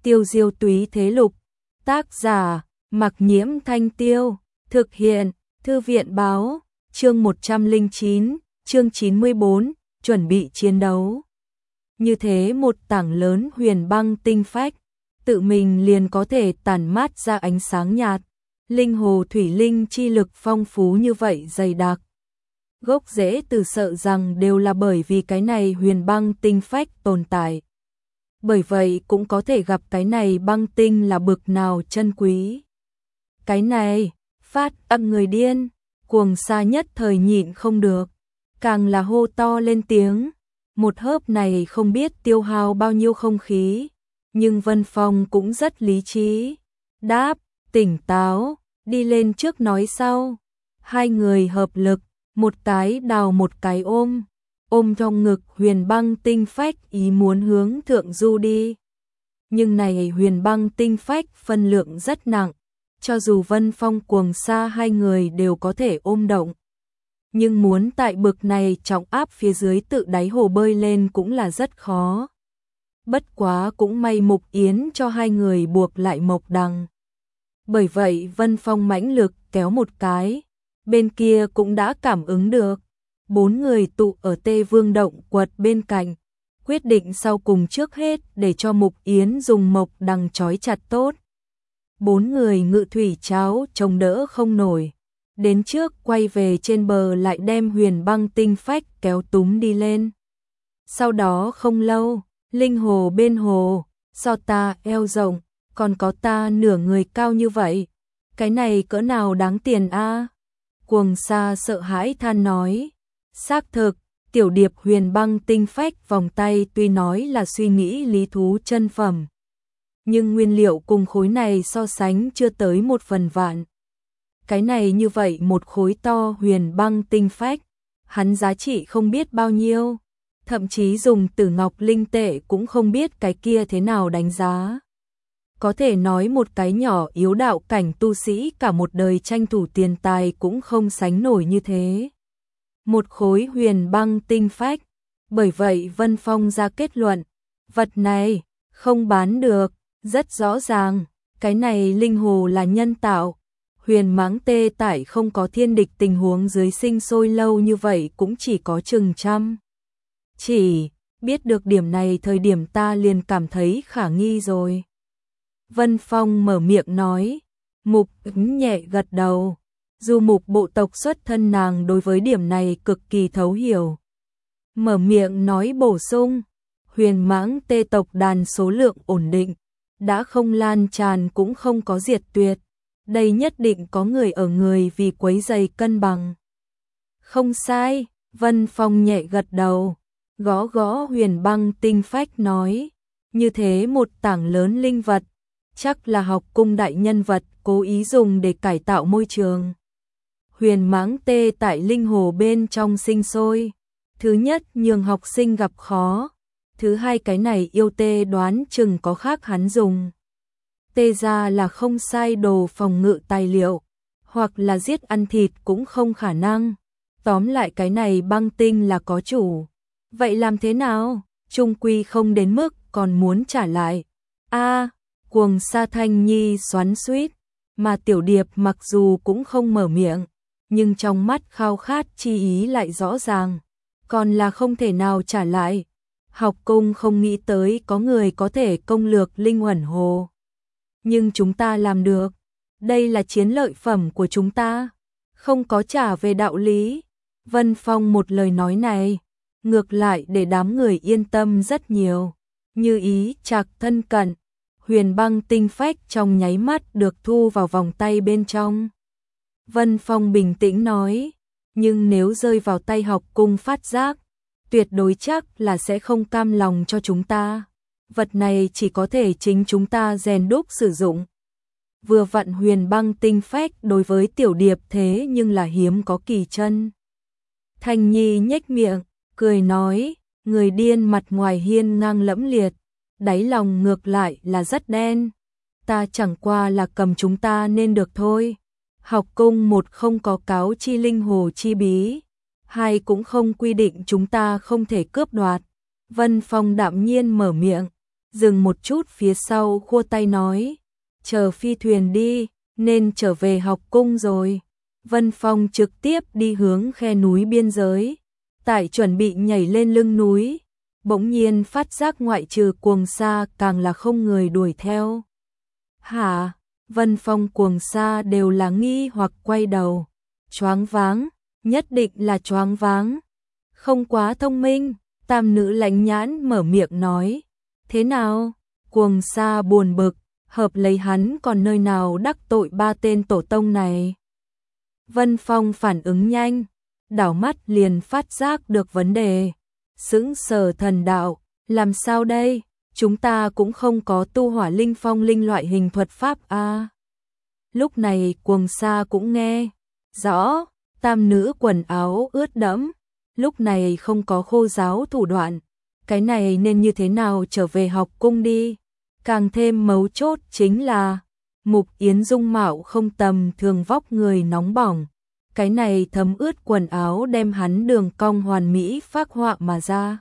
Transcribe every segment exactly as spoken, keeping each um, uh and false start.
Tiêu diêu túy thế lục. Tác giả, Mặc Nhiễm Thanh Tiêu. Thực hiện, Thư viện báo. Chương một trăm lẻ chín, chương chín mươi bốn, chuẩn bị chiến đấu. Như thế một tảng lớn huyền băng tinh phách, tự mình liền có thể tản mát ra ánh sáng nhạt. Linh hồ thủy linh chi lực phong phú như vậy dày đặc. Gốc rễ từ sợ rằng đều là bởi vì cái này huyền băng tinh phách tồn tại. Bởi vậy cũng có thể gặp cái này băng tinh là bực nào chân quý. Cái này, phát âm người điên, Cuồng Sa nhất thời nhịn không được, càng là hô to lên tiếng. Một hớp này không biết tiêu hao bao nhiêu không khí, nhưng Vân Phong cũng rất lý trí. Đáp, tỉnh táo, đi lên trước nói sau. Hai người hợp lực, một cái đào một cái ôm, ôm trong ngực huyền băng tinh phách ý muốn hướng thượng du đi. Nhưng này huyền băng tinh phách phân lượng rất nặng, cho dù Vân Phong Cuồng Sa hai người đều có thể ôm động. Nhưng muốn tại bực này trọng áp phía dưới tự đáy hồ bơi lên cũng là rất khó. Bất quá cũng may Mục Yến cho hai người buộc lại mộc đằng. Bởi vậy Vân Phong mãnh lực kéo một cái, bên kia cũng đã cảm ứng được. Bốn người tụ ở Tê Vương động quật bên cạnh, quyết định sau cùng trước hết để cho Mục Yến dùng mộc đằng trói chặt tốt. Bốn người ngự thủy cháo chống đỡ không nổi, đến trước quay về trên bờ lại đem huyền băng tinh phách kéo túm đi lên. Sau đó không lâu, linh hồ bên hồ, so ta eo rộng, còn có ta nửa người cao như vậy, cái này cỡ nào đáng tiền a? Cuồng Sa sợ hãi than nói. Xác thực, tiểu điệp huyền băng tinh phách vòng tay tuy nói là suy nghĩ lý thú chân phẩm, nhưng nguyên liệu cùng khối này so sánh chưa tới một phần vạn. Cái này như vậy một khối to huyền băng tinh phách, hắn giá trị không biết bao nhiêu, thậm chí dùng tử ngọc linh tệ cũng không biết cái kia thế nào đánh giá. Có thể nói một cái nhỏ yếu đạo cảnh tu sĩ cả một đời tranh thủ tiền tài cũng không sánh nổi như thế. Một khối huyền băng tinh phách, bởi vậy Vân Phong ra kết luận, vật này không bán được, rất rõ ràng, cái này linh hồ là nhân tạo. Huyền mãng tê tại không có thiên địch tình huống dưới sinh sôi lâu như vậy cũng chỉ có chừng trăm. Chỉ biết được điểm này thời điểm ta liền cảm thấy khả nghi rồi. Vân Phong mở miệng nói, Mục ứng nhẹ gật đầu. Dù Mục bộ tộc xuất thân nàng đối với điểm này cực kỳ thấu hiểu. Mở miệng nói bổ sung, huyền mãng tê tộc đàn số lượng ổn định, đã không lan tràn cũng không có diệt tuyệt. Đây nhất định có người ở người vì quấy rầy cân bằng. Không sai, Vân Phong nhẹ gật đầu, gõ gõ huyền băng tinh phách nói, như thế một tảng lớn linh vật, chắc là học cung đại nhân vật cố ý dùng để cải tạo môi trường. Huyền mãng tê tại linh hồ bên trong sinh sôi, thứ nhất nhường học sinh gặp khó, thứ hai cái này yêu tê đoán chừng có khác hắn dùng. Tê ra là không sai đồ phòng ngự tài liệu, hoặc là giết ăn thịt cũng không khả năng. Tóm lại cái này băng tinh là có chủ. Vậy làm thế nào? Trung quy không đến mức còn muốn trả lại. A, Cuồng Sa thanh nhi xoắn xuýt, mà tiểu điệp mặc dù cũng không mở miệng, nhưng trong mắt khao khát chi ý lại rõ ràng, còn là không thể nào trả lại. Học cung không nghĩ tới có người có thể công lược linh uẩn hồ. Nhưng chúng ta làm được, đây là chiến lợi phẩm của chúng ta, không có trả về đạo lý. Vân Phong một lời nói này, ngược lại để đám người yên tâm rất nhiều, như ý chạc thân cận, huyền băng tinh phách trong nháy mắt được thu vào vòng tay bên trong. Vân Phong bình tĩnh nói, nhưng nếu rơi vào tay học cung phát giác, tuyệt đối chắc là sẽ không cam lòng cho chúng ta. Vật này chỉ có thể chính chúng ta rèn đúc sử dụng. Vừa vặn huyền băng tinh phách đối với tiểu điệp thế nhưng là hiếm có kỳ chân. Thanh Nhi nhếch miệng, cười nói, người điên mặt ngoài hiên ngang lẫm liệt, đáy lòng ngược lại là rất đen. Ta chẳng qua là cầm chúng ta nên được thôi. Học cung một không có cáo chi linh hồ chi bí, hai cũng không quy định chúng ta không thể cướp đoạt. Vân Phong đạm nhiên mở miệng, Dừng một chút phía sau khua tay nói, chờ phi thuyền đi, nên trở về học cung rồi. Vân Phong trực tiếp đi hướng khe núi biên giới, tại chuẩn bị nhảy lên lưng núi, bỗng nhiên phát giác ngoại trừ Cuồng Sa càng là không người đuổi theo. Hả? Vân Phong Cuồng Sa đều là nghi hoặc quay đầu, choáng váng, nhất định là choáng váng, không quá thông minh. Tam nữ lãnh nhãn mở miệng nói, thế nào? Cuồng Sa buồn bực, hợp lấy hắn còn nơi nào đắc tội ba tên tổ tông này. Vân Phong phản ứng nhanh, đảo mắt liền phát giác được vấn đề, sững sờ thần đạo, làm sao đây? Chúng ta cũng không có tu hỏa linh phong linh loại hình thuật pháp a. À. Lúc này Cuồng Sa cũng nghe rõ, tam nữ quần áo ướt đẫm, lúc này không có khô giáo thủ đoạn, cái này nên như thế nào trở về học cung đi? Càng thêm mấu chốt chính là Mục Yến dung mạo không tầm thường, vóc người nóng bỏng, cái này thấm ướt quần áo đem hắn đường cong hoàn mỹ phác họa mà ra.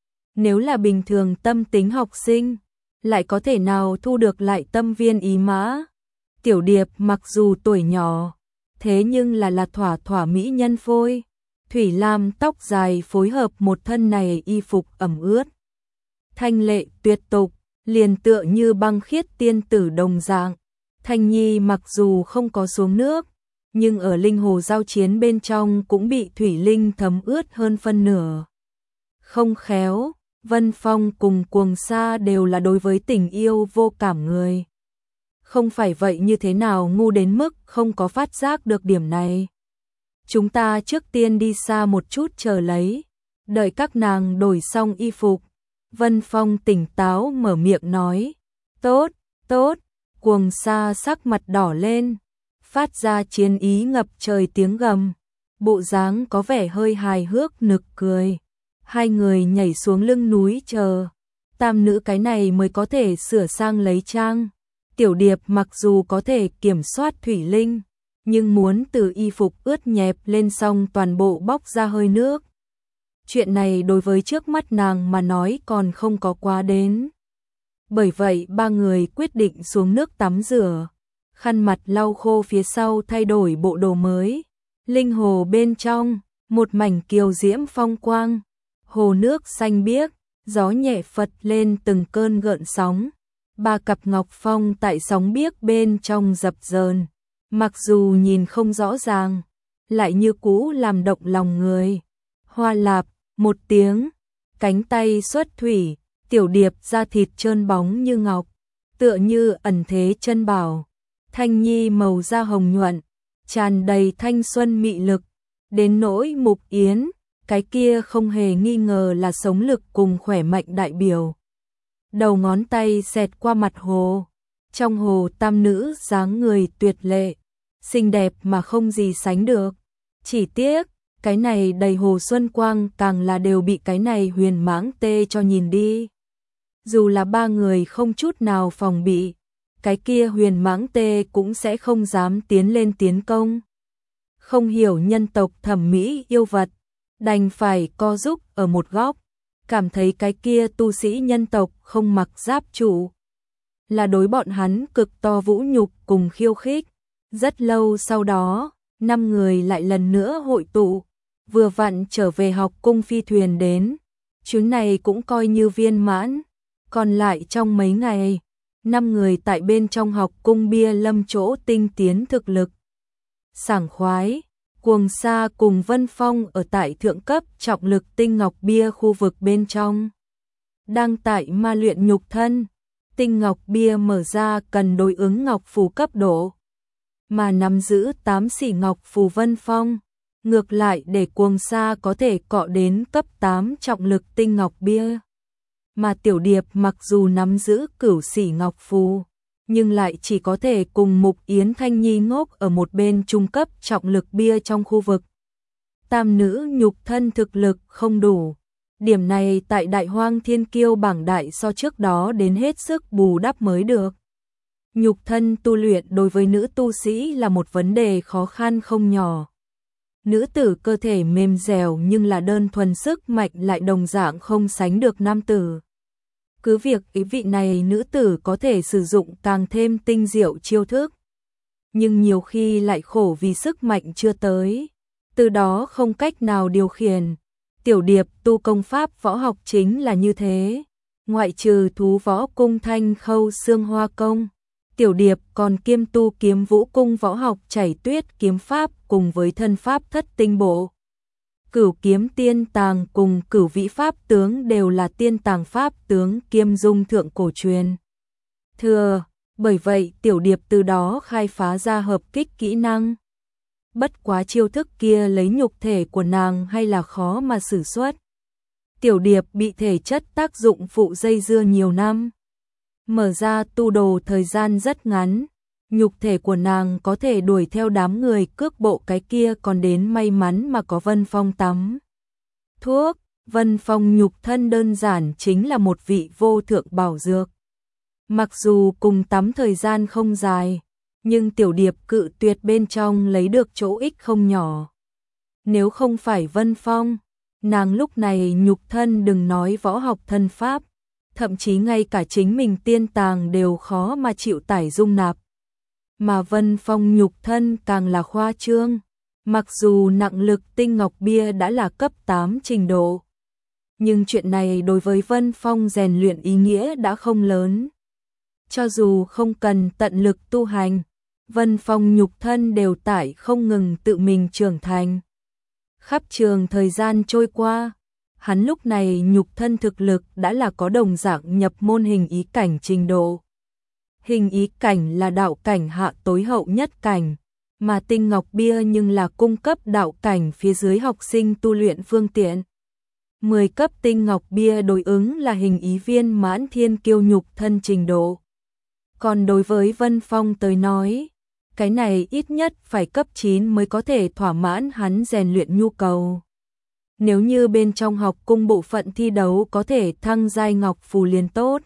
Nếu là bình thường tâm tính học sinh, lại có thể nào thu được lại tâm viên ý mã? Tiểu Điệp mặc dù tuổi nhỏ, thế nhưng là là thỏa thỏa mỹ nhân phôi. Thủy lam tóc dài phối hợp một thân này y phục ẩm ướt, thanh lệ tuyệt tục, liền tựa như băng khiết tiên tử đồng dạng. Thanh Nhi mặc dù không có xuống nước, nhưng ở linh hồ giao chiến bên trong cũng bị thủy linh thấm ướt hơn phân nửa. Không khéo, Vân Phong cùng Cuồng Sa đều là đối với tình yêu vô cảm người. Không phải vậy như thế nào ngu đến mức không có phát giác được điểm này. Chúng ta trước tiên đi xa một chút chờ lấy, đợi các nàng đổi xong y phục. Vân Phong tỉnh táo mở miệng nói, tốt, tốt. Cuồng Sa sắc mặt đỏ lên, phát ra chiến ý ngập trời tiếng gầm, bộ dáng có vẻ hơi hài hước nực cười. Hai người nhảy xuống lưng núi chờ, tam nữ cái này mới có thể sửa sang lấy trang. Tiểu Điệp mặc dù có thể kiểm soát thủy linh, nhưng muốn từ y phục ướt nhẹp lên xong toàn bộ bóc ra hơi nước. Chuyện này đối với trước mắt nàng mà nói còn không có quá đến. Bởi vậy ba người quyết định xuống nước tắm rửa, khăn mặt lau khô phía sau thay đổi bộ đồ mới. Linh hồ bên trong, một mảnh kiều diễm phong quang, hồ nước xanh biếc, gió nhẹ phật lên từng cơn gợn sóng. Ba cặp ngọc phong tại sóng biếc bên trong dập dờn, mặc dù nhìn không rõ ràng, lại như cũ làm động lòng người. Hoa lạp, một tiếng, cánh tay xuất thủy, Tiểu Điệp da thịt trơn bóng như ngọc, tựa như ẩn thế chân bảo. Thanh Nhi màu da hồng nhuận, tràn đầy thanh xuân mị lực, đến nỗi Mục Yến, cái kia không hề nghi ngờ là sống lực cùng khỏe mạnh đại biểu. Đầu ngón tay xẹt qua mặt hồ, trong hồ tam nữ dáng người tuyệt lệ, xinh đẹp mà không gì sánh được. Chỉ tiếc, cái này đầy hồ xuân quang càng là đều bị cái này huyền mãng tê cho nhìn đi. Dù là ba người không chút nào phòng bị, cái kia huyền mãng tê cũng sẽ không dám tiến lên tiến công. Không hiểu nhân tộc thẩm mỹ yêu vật, đành phải co giúp ở một góc, cảm thấy cái kia tu sĩ nhân tộc không mặc giáp trụ là đối bọn hắn cực to vũ nhục cùng khiêu khích. Rất lâu sau đó, năm người lại lần nữa hội tụ, vừa vặn trở về học cung phi thuyền đến, chuyến này cũng coi như viên mãn. Còn lại trong mấy ngày, năm người tại bên trong học cung bia lâm chỗ tinh tiến thực lực. Sảng khoái, Cuồng Sa cùng Vân Phong ở tại thượng cấp trọng lực tinh ngọc bia khu vực bên trong. Đang tại ma luyện nhục thân, tinh ngọc bia mở ra cần đối ứng ngọc phù cấp độ. Mà nắm giữ tám xỉ ngọc phù Vân Phong, ngược lại để Cuồng Sa có thể cọ đến cấp tám trọng lực tinh ngọc bia. Mà Tiểu Điệp mặc dù nắm giữ cửu xỉ ngọc phù, nhưng lại chỉ có thể cùng Mục Yến Thanh Nhi ngốc ở một bên trung cấp trọng lực bia trong khu vực. Tam nữ nhục thân thực lực không đủ. Điểm này tại Đại Hoang Thiên Kiêu bảng đại so trước đó đến hết sức bù đắp mới được. Nhục thân tu luyện đối với nữ tu sĩ là một vấn đề khó khăn không nhỏ. Nữ tử cơ thể mềm dẻo nhưng là đơn thuần sức mạnh lại đồng dạng không sánh được nam tử. Cứ việc ý vị này nữ tử có thể sử dụng càng thêm tinh diệu chiêu thức, nhưng nhiều khi lại khổ vì sức mạnh chưa tới, từ đó không cách nào điều khiển. Tiểu Điệp tu công pháp võ học chính là như thế, ngoại trừ thú võ cung Thanh Khâu Xương Hoa công, Tiểu Điệp còn kiêm tu Kiếm Vũ cung võ học Chảy Tuyết kiếm pháp cùng với thân pháp Thất tinh bộ. Cửu kiếm tiên tàng cùng cửu vĩ pháp tướng đều là tiên tàng pháp tướng kiêm dung thượng cổ truyền thừa, bởi vậy Tiểu Điệp từ đó khai phá ra hợp kích kỹ năng. Bất quá chiêu thức kia lấy nhục thể của nàng hay là khó mà sử xuất. Tiểu Điệp bị thể chất tác dụng phụ dây dưa nhiều năm, mở ra tu đồ thời gian rất ngắn, nhục thể của nàng có thể đuổi theo đám người cước bộ cái kia còn đến may mắn mà có Vân Phong tắm thuốc. Vân Phong nhục thân đơn giản chính là một vị vô thượng bảo dược. Mặc dù cùng tắm thời gian không dài, nhưng Tiểu Điệp cự tuyệt bên trong lấy được chỗ ích không nhỏ. Nếu không phải Vân Phong, nàng lúc này nhục thân đừng nói võ học thân pháp, thậm chí ngay cả chính mình tiên tàng đều khó mà chịu tải dung nạp. Mà Vân Phong nhục thân càng là khoa trương, mặc dù nặng lực tinh ngọc bia đã là cấp tám trình độ, nhưng chuyện này đối với Vân Phong rèn luyện ý nghĩa đã không lớn. Cho dù không cần tận lực tu hành, Vân Phong nhục thân đều tải không ngừng tự mình trưởng thành. Khắp trường thời gian trôi qua, hắn lúc này nhục thân thực lực đã là có đồng dạng nhập môn hình ý cảnh trình độ. Hình ý cảnh là đạo cảnh hạ tối hậu nhất cảnh, mà tinh ngọc bia nhưng là cung cấp đạo cảnh phía dưới học sinh tu luyện phương tiện. mười cấp tinh ngọc bia đối ứng là hình ý viên mãn thiên kiêu nhục thân trình độ. Còn đối với Vân Phong tới nói, cái này ít nhất phải cấp chín mới có thể thỏa mãn hắn rèn luyện nhu cầu. Nếu như bên trong học cung bộ phận thi đấu có thể thăng giai ngọc phù liền tốt.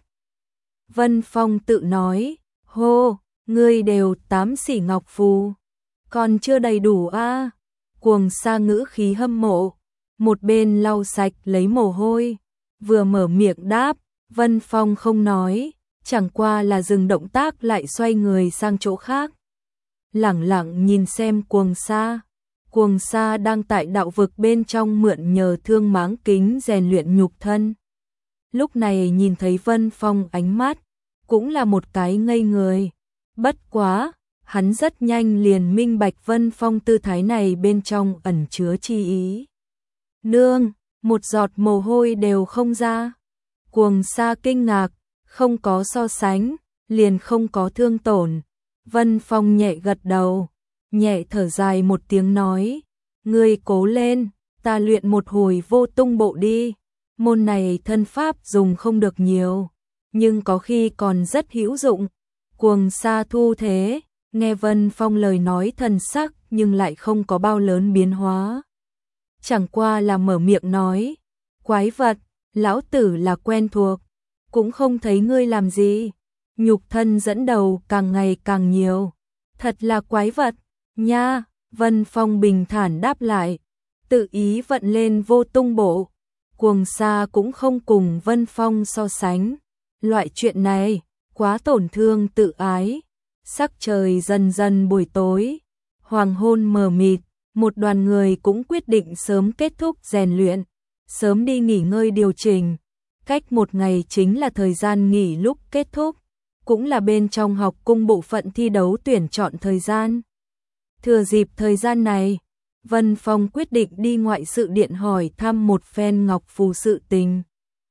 Vân Phong tự nói, hô, ngươi đều tám xỉ ngọc phù, còn chưa đầy đủ a à? Cuồng Sa ngữ khí hâm mộ, một bên lau sạch lấy mồ hôi, vừa mở miệng đáp. Vân Phong không nói, chẳng qua là dừng động tác lại xoay người sang chỗ khác. Lẳng lặng nhìn xem Cuồng Sa. Cuồng Sa đang tại đạo vực bên trong mượn nhờ thương máng kính rèn luyện nhục thân. Lúc này nhìn thấy Vân Phong ánh mắt, cũng là một cái ngây người. Bất quá, hắn rất nhanh liền minh bạch Vân Phong tư thái này bên trong ẩn chứa chi ý. Nương, một giọt mồ hôi đều không ra. Cuồng Sa kinh ngạc, không có so sánh, liền không có thương tổn. Vân Phong nhẹ gật đầu, nhẹ thở dài một tiếng nói, ngươi cố lên, ta luyện một hồi vô tung bộ đi. Môn này thân pháp dùng không được nhiều, nhưng có khi còn rất hữu dụng. Cuồng Sa thu thế, nghe Vân Phong lời nói thần sắc nhưng lại không có bao lớn biến hóa. Chẳng qua là mở miệng nói, quái vật, lão tử là quen thuộc, cũng không thấy ngươi làm gì. Nhục thân dẫn đầu càng ngày càng nhiều, thật là quái vật, nha. Vân Phong bình thản đáp lại, tự ý vận lên vô tung bộ. Cuồng Sa cũng không cùng Vân Phong so sánh, loại chuyện này quá tổn thương tự ái. Sắc trời dần dần buổi tối, hoàng hôn mờ mịt, một đoàn người cũng quyết định sớm kết thúc rèn luyện, sớm đi nghỉ ngơi điều chỉnh. Cách một ngày chính là thời gian nghỉ lúc kết thúc, cũng là bên trong học cung bộ phận thi đấu tuyển chọn thời gian. Thừa dịp thời gian này, Vân Phong quyết định đi ngoại sự điện hỏi thăm một phen ngọc phù sự tình.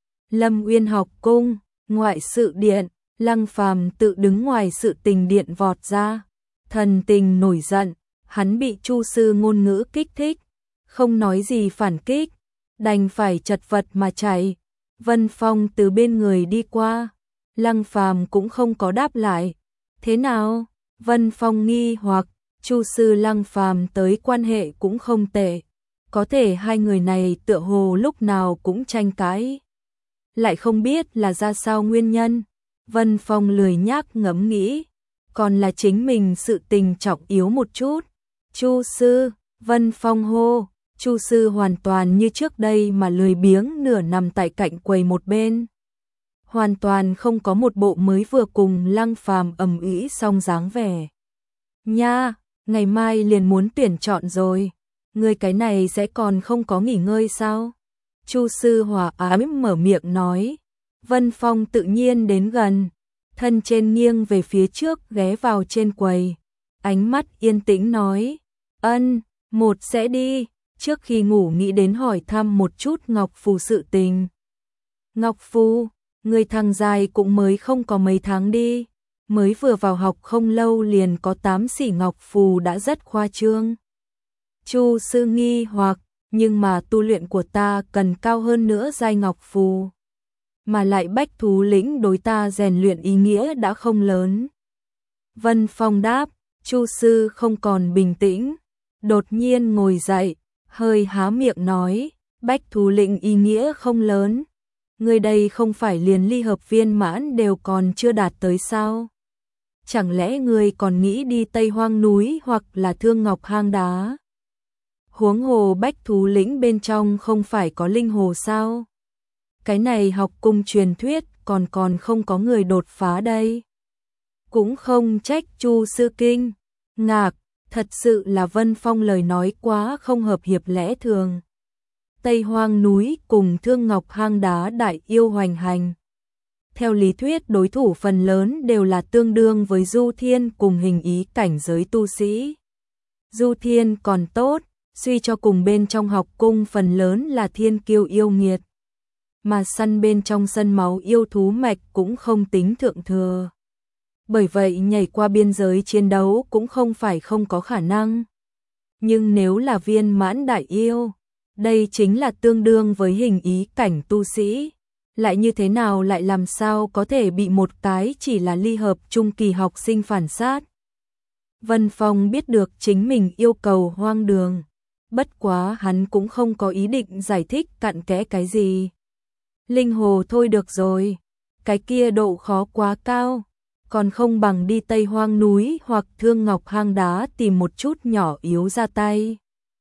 Lâm Uyên học cung, ngoại sự điện, Lăng Phàm tự đứng ngoài sự tình điện vọt ra, thần tình nổi giận, hắn bị Chu sư ngôn ngữ kích thích, không nói gì phản kích, đành phải chật vật mà chạy. Vân Phong từ bên người đi qua, Lăng Phàm cũng không có đáp lại. Thế nào? Vân Phong nghi hoặc, Chu sư Lăng Phàm tới quan hệ cũng không tệ, có thể hai người này tựa hồ lúc nào cũng tranh cãi, lại không biết là ra sao nguyên nhân. Vân Phong lười nhác ngẫm nghĩ, còn là chính mình sự tình trọng yếu một chút. Chu sư, Vân Phong hô. Chu sư hoàn toàn như trước đây mà lười biếng nửa nằm tại cạnh quầy một bên. hoàn toàn không có một bộ mới vừa cùng Lăng Phàm ầm ĩ xong dáng vẻ. Nha, ngày mai liền muốn tuyển chọn rồi, người cái này sẽ còn không có nghỉ ngơi sao? Chu Sư Hòa ám mở miệng nói. Vân Phong tự nhiên đến gần, thân trên nghiêng về phía trước ghé vào trên quầy, ánh mắt yên tĩnh nói, ân, một sẽ đi, trước khi ngủ nghĩ đến hỏi thăm một chút Ngọc Phù sự tình. Ngọc Phù, người thằng dài cũng mới không có mấy tháng đi, mới vừa vào học không lâu liền có tám xỉ Ngọc Phù đã rất khoa trương. Chu Sư nghi hoặc, nhưng mà tu luyện của ta cần cao hơn nữa giai Ngọc Phù. Mà lại Bách Thú Lĩnh đối ta rèn luyện ý nghĩa đã không lớn. Vân Phong đáp, Chu Sư không còn bình tĩnh, đột nhiên ngồi dậy, hơi há miệng nói, Bách Thú Lĩnh ý nghĩa không lớn. Người đây không phải liền ly hợp viên mãn đều còn chưa đạt tới sao? Chẳng lẽ người còn nghĩ đi Tây Hoang núi hoặc là Thương Ngọc hang đá? Huống hồ Bách Thú Lĩnh bên trong không phải có linh hồ sao? Cái này học cung truyền thuyết còn còn không có người đột phá đây. Cũng không trách Chu Sư kinh ngạc, thật sự là Vân Phong lời nói quá không hợp hiệp lẽ thường. Tây Hoang núi cùng Thương Ngọc hang đá đại yêu hoành hành. Theo lý thuyết đối thủ phần lớn đều là tương đương với Du Thiên cùng hình ý cảnh giới tu sĩ. Du Thiên còn tốt, suy cho cùng bên trong học cung phần lớn là thiên kiêu yêu nghiệt. Mà săn bên trong sân máu yêu thú mạch cũng không tính thượng thừa. Bởi vậy nhảy qua biên giới chiến đấu cũng không phải không có khả năng. Nhưng nếu là viên mãn đại yêu, đây chính là tương đương với hình ý cảnh tu sĩ. Lại như thế nào lại làm sao có thể bị một cái chỉ là ly hợp trung kỳ học sinh phản sát. Vân Phong biết được chính mình yêu cầu hoang đường. Bất quá hắn cũng không có ý định giải thích cặn kẽ cái gì. Linh hồ thôi được rồi, cái kia độ khó quá cao, còn không bằng đi Tây Hoang núi hoặc Thương Ngọc hang đá tìm một chút nhỏ yếu ra tay.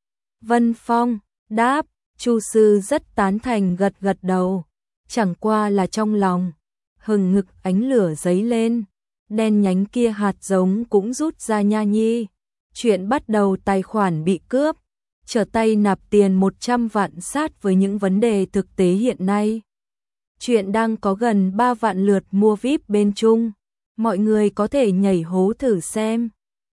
Vân Phong đáp, Chu Sư rất tán thành gật gật đầu, chẳng qua là trong lòng hừng ngực ánh lửa giấy lên, đen nhánh kia hạt giống cũng rút ra nha nhi. Chuyện bắt đầu tài khoản bị cướp, trở tay nạp tiền một trăm vạn sát với những vấn đề thực tế hiện nay. Chuyện đang có gần ba vạn lượt mua vi ai pi bên Trung, mọi người có thể nhảy hố thử xem.